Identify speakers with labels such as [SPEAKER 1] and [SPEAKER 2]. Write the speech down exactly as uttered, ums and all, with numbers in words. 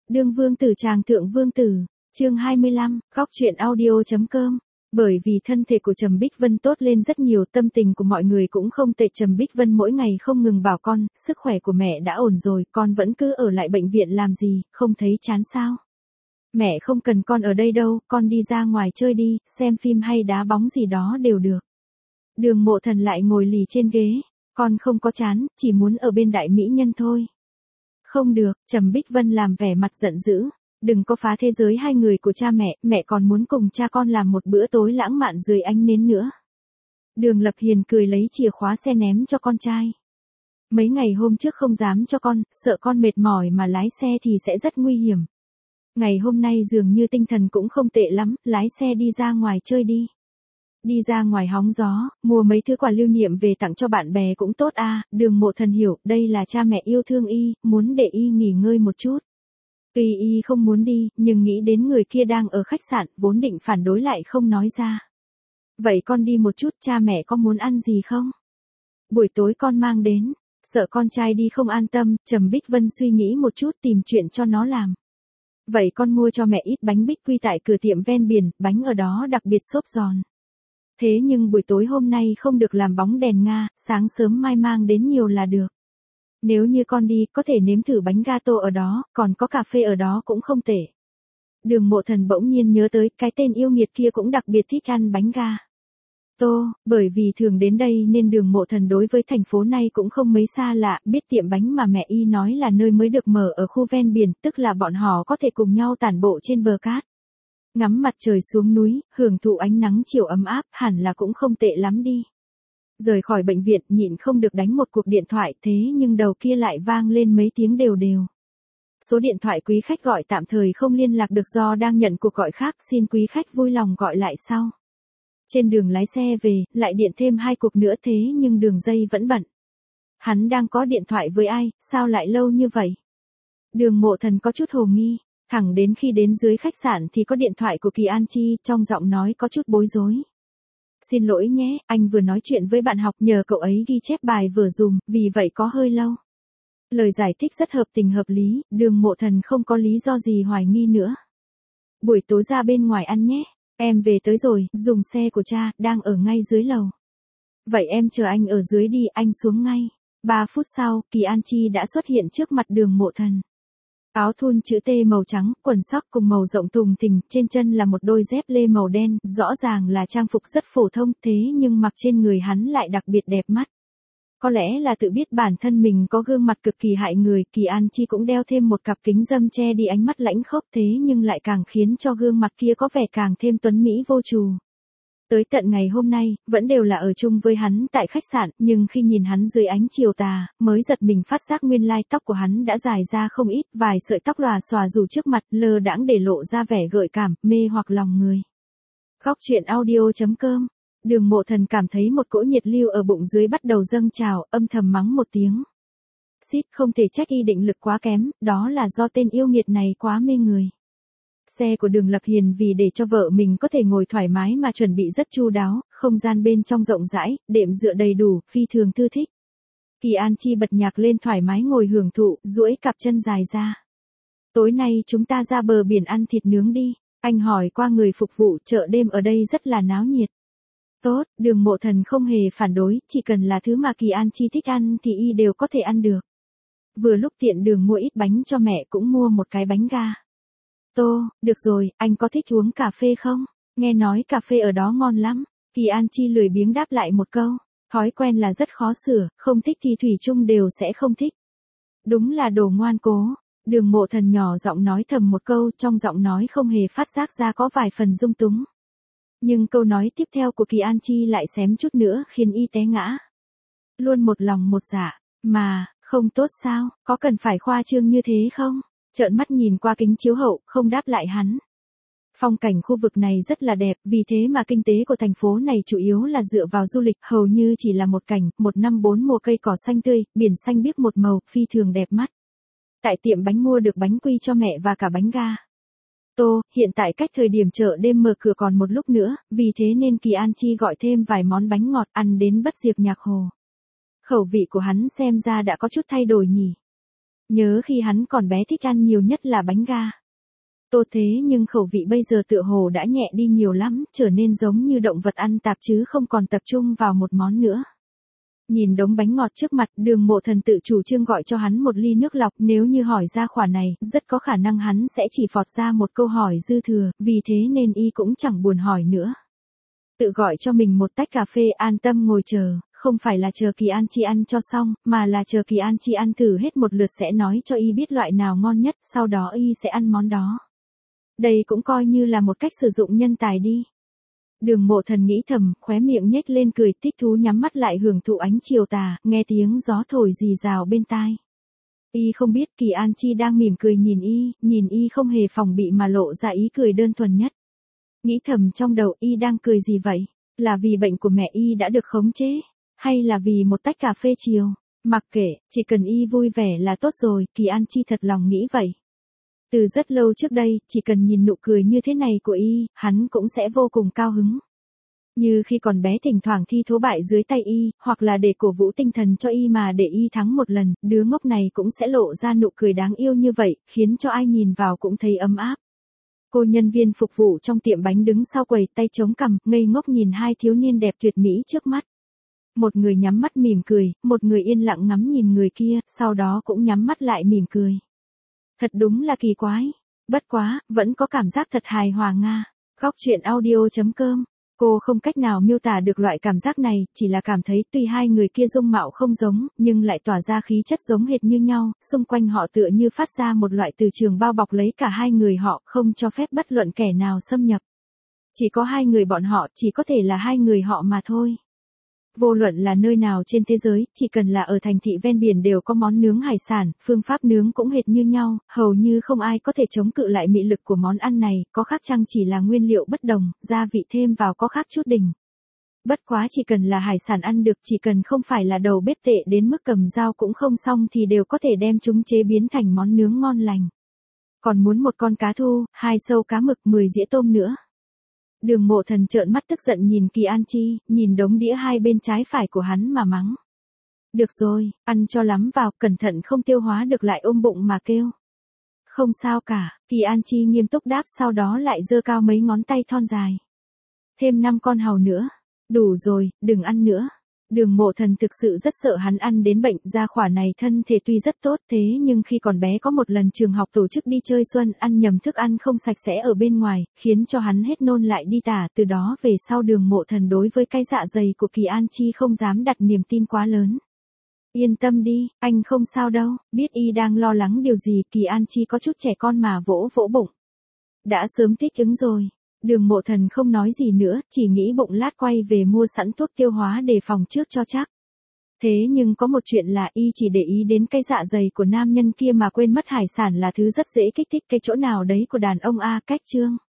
[SPEAKER 1] Đương vương tử tràng thượng vương tử, chương hai mươi lăm, góc truyện audio.com. Bởi vì thân thể của Trầm Bích Vân tốt lên rất nhiều, tâm tình của mọi người cũng không tệ. Trầm Bích Vân mỗi ngày không ngừng bảo con, sức khỏe của mẹ đã ổn rồi, con vẫn cứ ở lại bệnh viện làm gì, không thấy chán sao? Mẹ không cần con ở đây đâu, con đi ra ngoài chơi đi, xem phim hay đá bóng gì đó đều được. Đường Mộ Thần lại ngồi lì trên ghế, con không có chán, chỉ muốn ở bên đại mỹ nhân thôi. Không được, Trầm Bích Vân làm vẻ mặt giận dữ. Đừng có phá thế giới hai người của cha mẹ, mẹ còn muốn cùng cha con làm một bữa tối lãng mạn dưới ánh nến nữa. Đường Lập Hiền cười lấy chìa khóa xe ném cho con trai. Mấy ngày hôm trước không dám cho con, sợ con mệt mỏi mà lái xe thì sẽ rất nguy hiểm. Ngày hôm nay dường như tinh thần cũng không tệ lắm, lái xe đi ra ngoài chơi đi. Đi ra ngoài hóng gió, mua mấy thứ quà lưu niệm về tặng cho bạn bè cũng tốt à. Đường Mộ Thần hiểu, đây là cha mẹ yêu thương y, muốn để y nghỉ ngơi một chút. Tuy y không muốn đi, nhưng nghĩ đến người kia đang ở khách sạn, vốn định phản đối lại không nói ra. Vậy con đi một chút, cha mẹ có muốn ăn gì không? Buổi tối con mang đến, sợ con trai đi không an tâm. Trầm Bích Vân suy nghĩ một chút tìm chuyện cho nó làm. Vậy con mua cho mẹ ít bánh bích quy tại cửa tiệm ven biển, bánh ở đó đặc biệt xốp giòn. Thế nhưng buổi tối hôm nay không được làm bóng đèn Nga, sáng sớm mai mang đến nhiều là được. Nếu như con đi, có thể nếm thử bánh gato ở đó, còn có cà phê ở đó cũng không tệ. Đường Mộ Thần bỗng nhiên nhớ tới, cái tên yêu nghiệt kia cũng đặc biệt thích ăn bánh ga. Tô, bởi vì thường đến đây nên Đường Mộ Thần đối với thành phố này cũng không mấy xa lạ, biết tiệm bánh mà mẹ y nói là nơi mới được mở ở khu ven biển, tức là bọn họ có thể cùng nhau tản bộ trên bờ cát. Ngắm mặt trời xuống núi, hưởng thụ ánh nắng chiều ấm áp, hẳn là cũng không tệ lắm đi. Rời khỏi bệnh viện, nhịn không được đánh một cuộc điện thoại, thế nhưng đầu kia lại vang lên mấy tiếng đều đều. Số điện thoại quý khách gọi tạm thời không liên lạc được do đang nhận cuộc gọi khác, xin quý khách vui lòng gọi lại sau. Trên đường lái xe về, lại điện thêm hai cuộc nữa thế nhưng đường dây vẫn bận. Hắn đang có điện thoại với ai, sao lại lâu như vậy? Đường Mộ Thần có chút hồ nghi, thẳng đến khi đến dưới khách sạn thì có điện thoại của Kỳ An Chi, trong giọng nói có chút bối rối. Xin lỗi nhé, anh vừa nói chuyện với bạn học nhờ cậu ấy ghi chép bài vừa dùm, vì vậy có hơi lâu. Lời giải thích rất hợp tình hợp lý, Đường Mộ Thần không có lý do gì hoài nghi nữa. Buổi tối ra bên ngoài ăn nhé, em về tới rồi, dùng xe của cha, đang ở ngay dưới lầu. Vậy em chờ anh ở dưới đi, anh xuống ngay. Ba phút sau, Kỳ An Chi đã xuất hiện trước mặt Đường Mộ Thần. Áo thun chữ T màu trắng, quần sóc cùng màu rộng thùng thình, trên chân là một đôi dép lê màu đen, rõ ràng là trang phục rất phổ thông, thế nhưng mặc trên người hắn lại đặc biệt đẹp mắt. Có lẽ là tự biết bản thân mình có gương mặt cực kỳ hại người, Kỳ An Chi cũng đeo thêm một cặp kính râm che đi ánh mắt lãnh khốc, thế nhưng lại càng khiến cho gương mặt kia có vẻ càng thêm tuấn mỹ vô trù. Tới tận ngày hôm nay, vẫn đều là ở chung với hắn tại khách sạn, nhưng khi nhìn hắn dưới ánh chiều tà, mới giật mình phát giác nguyên lai tóc của hắn đã dài ra không ít, vài sợi tóc lòa xòa rủ trước mặt, lơ đãng để lộ ra vẻ gợi cảm, mê hoặc lòng người. Góc truyện audio.com. Đường Mộ Thần cảm thấy một cỗ nhiệt lưu ở bụng dưới bắt đầu dâng trào, âm thầm mắng một tiếng. Xít, không thể trách y định lực quá kém, đó là do tên yêu nghiệt này quá mê người. Xe của Đường Lập Hiền vì để cho vợ mình có thể ngồi thoải mái mà chuẩn bị rất chu đáo, không gian bên trong rộng rãi, đệm dựa đầy đủ, phi thường thư thích. Kỳ An Chi bật nhạc lên thoải mái ngồi hưởng thụ, duỗi cặp chân dài ra. Tối nay chúng ta ra bờ biển ăn thịt nướng đi, anh hỏi qua người phục vụ, chợ đêm ở đây rất là náo nhiệt. Tốt, Đường Mộ Thần không hề phản đối, chỉ cần là thứ mà Kỳ An Chi thích ăn thì y đều có thể ăn được. Vừa lúc tiện đường mua ít bánh cho mẹ cũng mua một cái bánh ga. Tô, được rồi, anh có thích uống cà phê không? Nghe nói cà phê ở đó ngon lắm. Kỳ An Chi lười biếng đáp lại một câu. Thói quen là rất khó sửa, không thích thì thủy chung đều sẽ không thích. Đúng là đồ ngoan cố. Đường Mộ Thần nhỏ giọng nói thầm một câu, trong giọng nói không hề phát giác ra có vài phần dung túng. Nhưng câu nói tiếp theo của Kỳ An Chi lại xém chút nữa khiến y té ngã. Luôn một lòng một dạ, mà, không tốt sao, có cần phải khoa trương như thế không? Trợn mắt nhìn qua kính chiếu hậu, không đáp lại hắn. Phong cảnh khu vực này rất là đẹp, vì thế mà kinh tế của thành phố này chủ yếu là dựa vào du lịch, hầu như chỉ là một cảnh, một năm bốn mùa cây cỏ xanh tươi, biển xanh biếc một màu, phi thường đẹp mắt. Tại tiệm bánh mua được bánh quy cho mẹ và cả bánh ga. Tô, hiện tại cách thời điểm chợ đêm mở cửa còn một lúc nữa, vì thế nên Kỳ An Chi gọi thêm vài món bánh ngọt ăn đến bất diệt nhạc hồ. Khẩu vị của hắn xem ra đã có chút thay đổi nhỉ. Nhớ khi hắn còn bé thích ăn nhiều nhất là bánh ga. Tô thế nhưng khẩu vị bây giờ tựa hồ đã nhẹ đi nhiều lắm, trở nên giống như động vật ăn tạp chứ không còn tập trung vào một món nữa. Nhìn đống bánh ngọt trước mặt, Đường Mộ Thần tự chủ trương gọi cho hắn một ly nước lọc, nếu như hỏi ra khoản này, rất có khả năng hắn sẽ chỉ phọt ra một câu hỏi dư thừa, vì thế nên y cũng chẳng buồn hỏi nữa. Tự gọi cho mình một tách cà phê, an tâm ngồi chờ, không phải là chờ Kỳ An Chi ăn cho xong, mà là chờ Kỳ An Chi ăn thử hết một lượt sẽ nói cho y biết loại nào ngon nhất, sau đó y sẽ ăn món đó. Đây cũng coi như là một cách sử dụng nhân tài đi. Đường Mộ Thần nghĩ thầm, khóe miệng nhếch lên cười thích thú, nhắm mắt lại hưởng thụ ánh chiều tà, nghe tiếng gió thổi rì rào bên tai. Y không biết Kỳ An Chi đang mỉm cười nhìn y, nhìn y không hề phòng bị mà lộ ra ý cười đơn thuần nhất. Nghĩ thầm trong đầu, y đang cười gì vậy? Là vì bệnh của mẹ y đã được khống chế? Hay là vì một tách cà phê chiều? Mặc kệ, chỉ cần y vui vẻ là tốt rồi, Kỳ An Chi thật lòng nghĩ vậy. Từ rất lâu trước đây, chỉ cần nhìn nụ cười như thế này của y, hắn cũng sẽ vô cùng cao hứng. Như khi còn bé thỉnh thoảng thi thố bại dưới tay y, hoặc là để cổ vũ tinh thần cho y mà để y thắng một lần, đứa ngốc này cũng sẽ lộ ra nụ cười đáng yêu như vậy, khiến cho ai nhìn vào cũng thấy ấm áp. Cô nhân viên phục vụ trong tiệm bánh đứng sau quầy, tay chống cằm, ngây ngốc nhìn hai thiếu niên đẹp tuyệt mỹ trước mắt. Một người nhắm mắt mỉm cười, một người yên lặng ngắm nhìn người kia, sau đó cũng nhắm mắt lại mỉm cười. Thật đúng là kỳ quái. Bất quá, vẫn có cảm giác thật hài hòa nga. Góc truyện audio chấm com. Cô không cách nào miêu tả được loại cảm giác này, chỉ là cảm thấy tuy hai người kia dung mạo không giống, nhưng lại tỏa ra khí chất giống hệt như nhau, xung quanh họ tựa như phát ra một loại từ trường bao bọc lấy cả hai người họ, không cho phép bất luận kẻ nào xâm nhập. Chỉ có hai người bọn họ, chỉ có thể là hai người họ mà thôi. Vô luận là nơi nào trên thế giới, chỉ cần là ở thành thị ven biển đều có món nướng hải sản, phương pháp nướng cũng hệt như nhau, hầu như không ai có thể chống cự lại mị lực của món ăn này, có khác chăng chỉ là nguyên liệu bất đồng, gia vị thêm vào có khác chút đỉnh. Bất quá chỉ cần là hải sản ăn được, chỉ cần không phải là đầu bếp tệ đến mức cầm dao cũng không xong thì đều có thể đem chúng chế biến thành món nướng ngon lành. Còn muốn một con cá thu, hai sâu cá mực, mười dĩa tôm nữa. Đường Mộ Thần trợn mắt tức giận nhìn Kỳ An Chi, nhìn đống đĩa hai bên trái phải của hắn mà mắng. Được rồi, ăn cho lắm vào, cẩn thận không tiêu hóa được lại ôm bụng mà kêu. Không sao cả, Kỳ An Chi nghiêm túc đáp, sau đó lại giơ cao mấy ngón tay thon dài. Thêm năm con hàu nữa. Đủ rồi, đừng ăn nữa. Đường Mộ Thần thực sự rất sợ hắn ăn đến bệnh, gia khỏa này thân thể tuy rất tốt thế nhưng khi còn bé có một lần trường học tổ chức đi chơi xuân, ăn nhầm thức ăn không sạch sẽ ở bên ngoài, khiến cho hắn hết nôn lại đi tả, từ đó về sau Đường Mộ Thần đối với cái dạ dày của Kỳ An Chi không dám đặt niềm tin quá lớn. Yên tâm đi, anh không sao đâu, biết y đang lo lắng điều gì, Kỳ An Chi có chút trẻ con mà vỗ vỗ bụng. Đã sớm thích ứng rồi. Đường Mộ Thần không nói gì nữa, chỉ nghĩ bụng lát quay về mua sẵn thuốc tiêu hóa đề phòng trước cho chắc. Thế nhưng có một chuyện là y chỉ để ý đến cái dạ dày của nam nhân kia mà quên mất hải sản là thứ rất dễ kích thích cái chỗ nào đấy của đàn ông a. Cách chương.